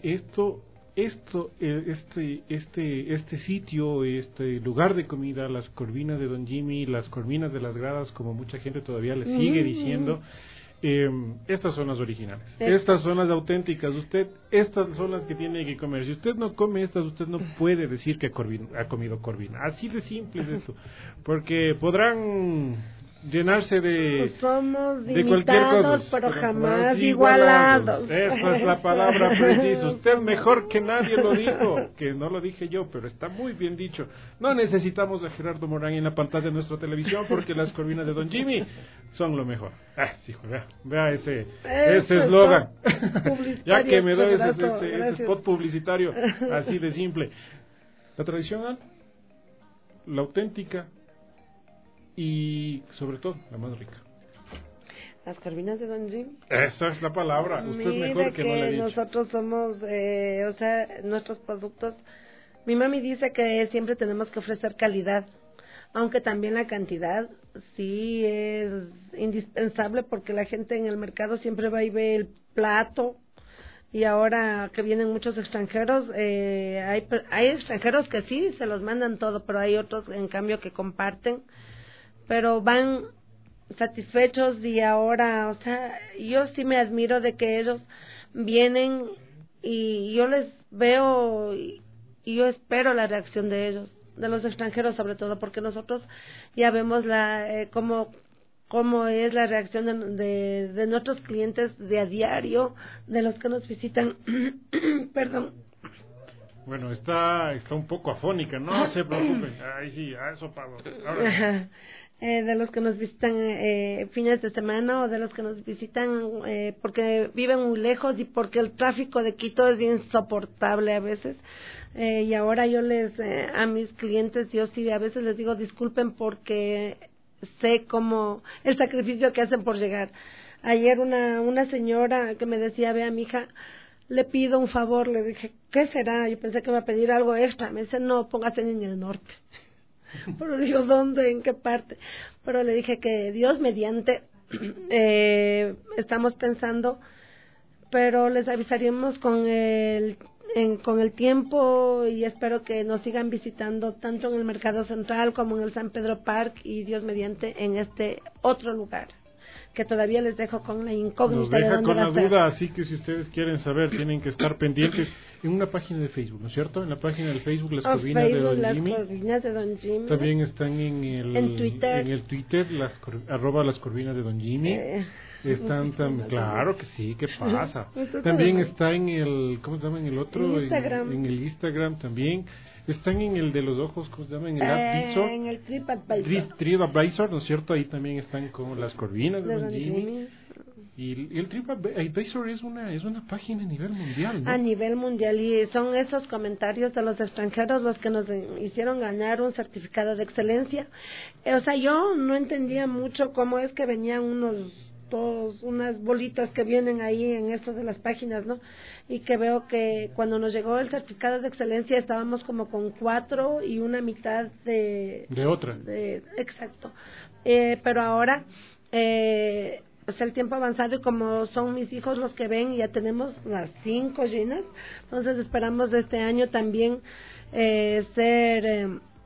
este sitio, este lugar de comida, las corvinas de Don Jimmy, las corvinas de las gradas, como mucha gente todavía le sigue diciendo, estas son las originales, estas son las auténticas. Estas son las que tiene que comer. Si usted no come estas, usted no puede decir que ha comido corvina. Así de simple es esto, porque podrán llenarse somos de cualquier cosa, pero jamás igualados. Esa es la palabra precisa. Usted mejor que nadie lo dijo, que no lo dije yo, pero está muy bien dicho. No necesitamos a Gerardo Morán en la pantalla de nuestra televisión, porque las corvinas de Don Jimmy son lo mejor. Sí, vea ese eslogan. Ya que me doy ese spot publicitario, así de simple. La tradicional, la auténtica, y sobre todo la más rica. Las corvinas de Don Jimmy. Esa es la palabra. Usted es mejor que no le he dicho. Nosotros somos, o sea, nuestros productos. Mi mami dice que siempre tenemos que ofrecer calidad, aunque también la cantidad sí es indispensable, porque la gente en el mercado siempre va y ve el plato. Y ahora que vienen muchos extranjeros, hay extranjeros que sí se los mandan todo, pero hay otros en cambio que comparten, pero van satisfechos. Y ahora, o sea, yo sí me admiro de que ellos vienen y yo les veo y yo espero la reacción de ellos, de los extranjeros sobre todo, porque nosotros ya vemos cómo es la reacción de nuestros clientes de a diario, de los que nos visitan. Perdón. Bueno, está un poco afónica, no se preocupen. Ay, sí, eso pago. Ahora. De los que nos visitan fines de semana, o de los que nos visitan porque viven muy lejos y porque el tráfico de Quito es insoportable a veces. Y ahora yo a mis clientes, yo sí a veces les digo disculpen, porque sé cómo el sacrificio que hacen por llegar. Ayer una señora que me decía, vea, mi hija, le pido un favor. Le dije, ¿qué será? Yo pensé que me iba a pedir algo extra. Me dice, no, póngase en el norte. Pero digo, ¿dónde? ¿En qué parte? Pero le dije que Dios mediante estamos pensando, pero les avisaríamos con el tiempo, y espero que nos sigan visitando tanto en el Mercado Central como en el San Pedro Park, y Dios mediante en este otro lugar, que todavía les dejo con la incógnita. Nos deja con la duda, así que si ustedes quieren saber, tienen que estar pendientes. en una página de Facebook, ¿no es cierto? En la página de Facebook Las Corvinas de Don las Jimmy. Corvinas de Don Jimmy. También están en Twitter. En el Twitter, arroba Las Corvinas de Don Jimmy. Están también, claro que sí, ¿qué pasa? También está en el, ¿cómo se llama? En el otro, Instagram. en el Instagram también. Están en el de los ojos, ¿cómo se llama? En el AppVisor. En el TripAdvisor, ¿no es cierto? Ahí también están con Las Corvinas de Don Jimmy. Y el TripAdvisor es una página a nivel mundial, ¿no? A nivel mundial, y son esos comentarios de los extranjeros los que nos hicieron ganar un certificado de excelencia. O sea, yo no entendía mucho cómo es que venían unas bolitas que vienen ahí en esto de las páginas, ¿no? Y que veo que cuando nos llegó el certificado de excelencia estábamos como con 4 y una mitad de otra. Exacto. Pero ahora, pues el tiempo avanzado y como son mis hijos los que ven, ya tenemos las 5 llenas, entonces esperamos de este año también ser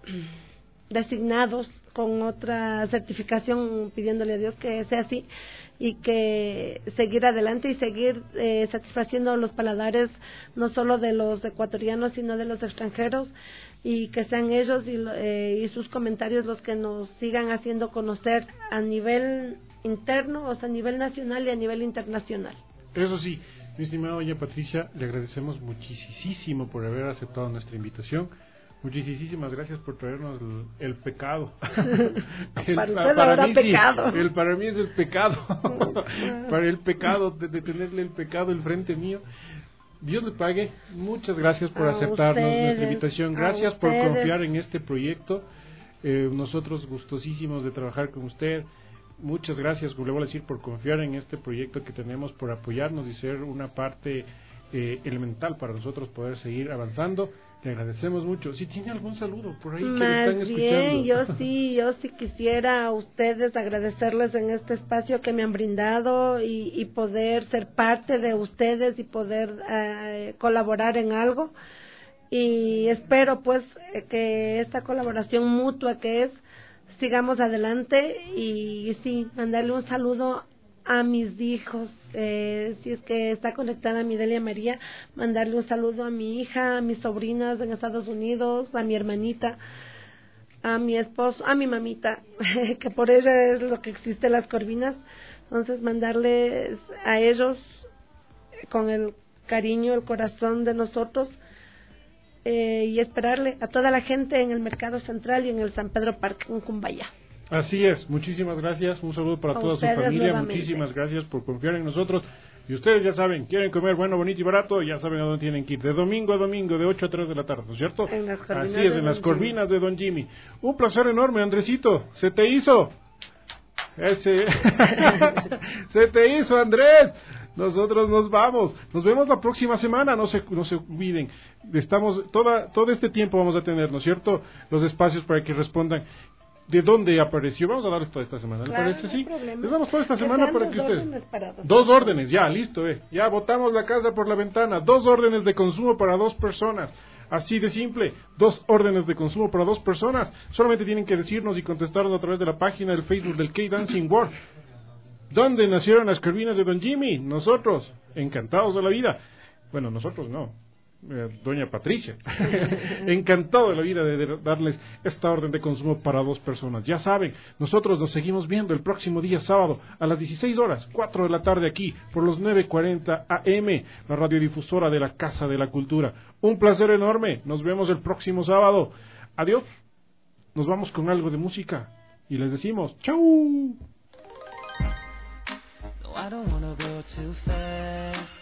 designados con otra certificación, pidiéndole a Dios que sea así y que seguir adelante y seguir satisfaciendo los paladares no solo de los ecuatorianos sino de los extranjeros, y que sean ellos y sus comentarios los que nos sigan haciendo conocer a nivel interno, o sea, a nivel nacional y a nivel internacional. Eso sí, mi estimada doña Patricia, le agradecemos muchísimo por haber aceptado nuestra invitación. Muchísimas gracias por traernos el pecado. Para mí pecado. Para mí es el pecado. Para el pecado, de tenerle el pecado enfrente mío. Dios le pague. Muchas gracias por aceptarnos nuestra invitación. Gracias por confiar en este proyecto. Nosotros gustosísimos de trabajar con usted. Muchas gracias, como le voy a decir, por confiar en este proyecto que tenemos, por apoyarnos y ser una parte elemental para nosotros poder seguir avanzando. Le agradecemos mucho. Si tiene algún saludo por ahí que le están escuchando. Yo sí quisiera a ustedes agradecerles en este espacio que me han brindado y poder ser parte de ustedes y poder colaborar en algo. Y espero pues que esta colaboración mutua que es, sigamos adelante y sí, mandarle un saludo a mis hijos, si es que está conectada mi Delia María, mandarle un saludo a mi hija, a mis sobrinas en Estados Unidos, a mi hermanita, a mi esposo, a mi mamita, que por ella es lo que existe Las Corvinas. Entonces mandarles a ellos con el cariño, el corazón de nosotros, y esperarle a toda la gente en el Mercado Central y en el San Pedro Parque en Cumbaya. Así es, muchísimas gracias, un saludo para toda su familia, nuevamente. Muchísimas gracias por confiar en nosotros, y ustedes ya saben, quieren comer bueno, bonito y barato, ya saben a dónde tienen que ir, de domingo a domingo, de 8 a 3 de la tarde, ¿no es cierto? Así es, en las Corvinas de Don Jimmy. Un placer enorme, Andresito, se te hizo, se te hizo, Andrés. Nosotros nos vamos, nos vemos la próxima semana, no se olviden, estamos, todo este tiempo vamos a tener, ¿no es cierto?, los espacios para que respondan. ¿De dónde apareció? Vamos a darles toda esta semana, ¿le parece? Sí. Les damos toda esta semana para que ustedes... 2 órdenes, ya, listo, ya botamos la casa por la ventana. 2 órdenes de consumo para 2 personas. Así de simple, 2 órdenes de consumo para 2 personas. Solamente tienen que decirnos y contestarnos a través de la página del Facebook del K-Dancing World. ¿Dónde nacieron las Corvinas de Don Jimmy? Nosotros, encantados de la vida. Bueno, nosotros no. Doña Patricia, encantado de la vida de darles esta orden de consumo para 2 personas. Ya saben, nosotros nos seguimos viendo el próximo día sábado a las 16 horas, 4 de la tarde aquí, por los 9:40 AM, la radiodifusora de la Casa de la Cultura. Un placer enorme, nos vemos el próximo sábado. Adiós, nos vamos con algo de música y les decimos ¡chau! No, I don't wanna go too fast.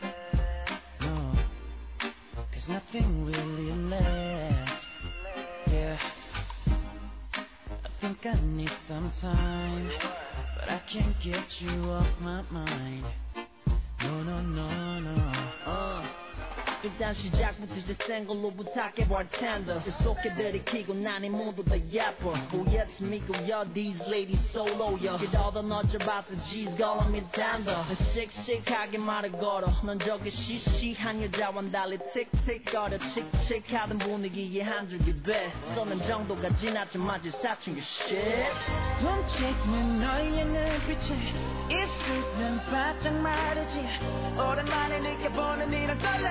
Cause nothing really lasts. Yeah, I think I need some time, but I can't get you off my mind. No. 일단 시작부터 실생걸로 부탁해 bartender 계속해 들이키고 난이 모두 다 예뻐 Oh yes 믿고 yo these ladies solo yo 그러다 너져봐서 G's calling me tender 씩씩하게 말을 걸어 넌 저기 시시한 여자와는 달리 틱틱거려 칙칙하던 분위기에 한 줄기 배 쏘는 정도가 지나치면 사춘기 shit 훔치는 너의 눈빛에 입술은 바짝 마르지 오랜만에 느껴보는 이런 설렘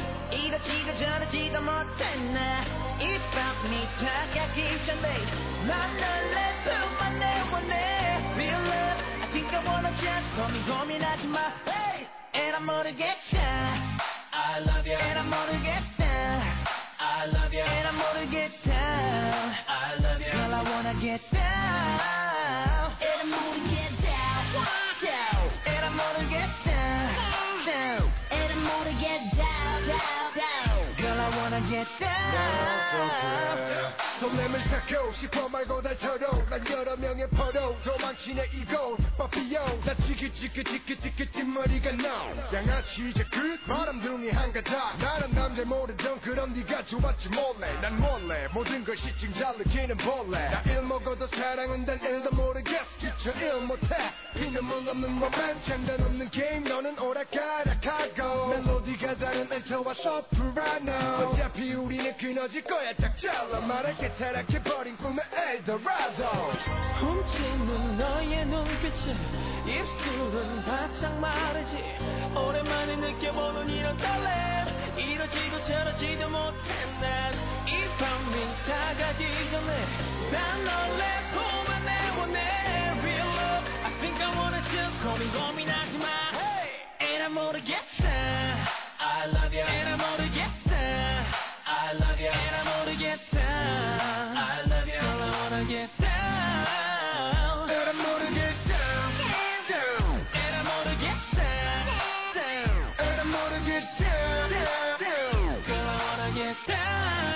이러지도 저러지도 못해 나 이 밤이 다가기 전에 난 널 내 품만 내원해 Real love I think I wanna just 고민하지 마 Hey and I'm 모르겠다 I love you and I'm 모르겠다 I love you and I'm 모르겠다 I love you Girl I wanna get down and I'm 모르겠다 down and I'm 모르겠다 down and I'm 모르겠다 down Girl I wanna get down 손냄을 찾고 싶어 말고 달처럼 난 여러 명의 포로 도망치네 이곳 바비요 나 지긋지긋 뒷머리가 나 양아치 이제 끝 바람둥이 한가닥 나란 남자 모르던 그럼 네가 좋았지 몰래 난 몰래 모든 걸 시층 잘 느끼는 벌레 나 일 먹어도 사랑은 단 일도 모르겠어 기초 일 못해 피눈물 없는 몸엔 장단 없는 게임 너는 오락가락하고 멜로디가 다른 알토와 소프라노 어차피 우리는 끊어질 거야 딱 잘라 말할게 타락해버린 꿈의 엘도라도 훔치는 너의 눈빛에 입술은 바짝 마르지 오랜만에 느껴보는 이런 떨림 이러지도 저러지도 못해 난 이 밤이 다가기 전에 난 널 내 품에 내원해 Real love I think I wanna just 고민하지 마 Hey and I'm 모르겠다 I love you and I'm 모르겠다 I love you and I'm 모르겠다 I love you Girl I wanna get down and I'm gonna get down and I'm gonna get down and I'm gonna get down Girl I wanna get down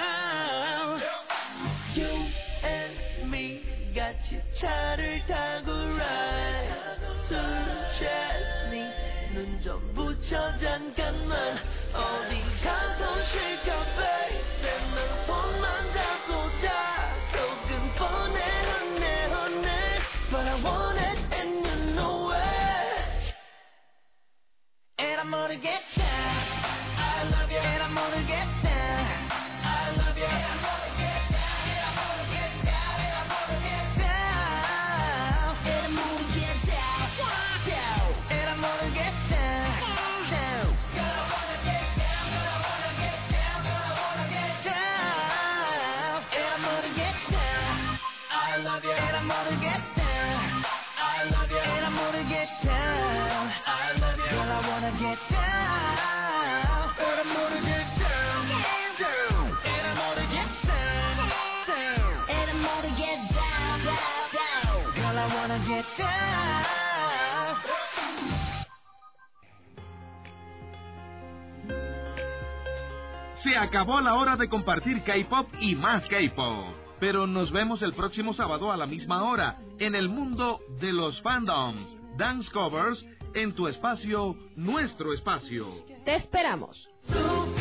You and me 같이 차를 타고 ride 술 취했니 눈 좀 붙여 잠깐만 어디 가서 쉴까 baby 난 손만 잡고 자 속은 뻔해 honey But I want it and you know it And I'm gonna get down I love you and I'm gonna get down I love you and I'm gonna get down And I'm gonna get down And I'm gonna get down And I'm gonna get down And I'm gonna get down Girl I wanna get down Girl I wanna get down Girl I wanna get down And I'm gonna get down I love you and I'm gonna get down I love you and I'm gonna get down I love you Girl I wanna get down and I'm gonna get down And I'm gonna get down And I'm gonna get down Girl I wanna get down Se acabó la hora de compartir K-pop y más K-pop. Pero nos vemos el próximo sábado a la misma hora en el mundo de los fandoms, dance covers, en tu espacio, nuestro espacio. Te esperamos. Tú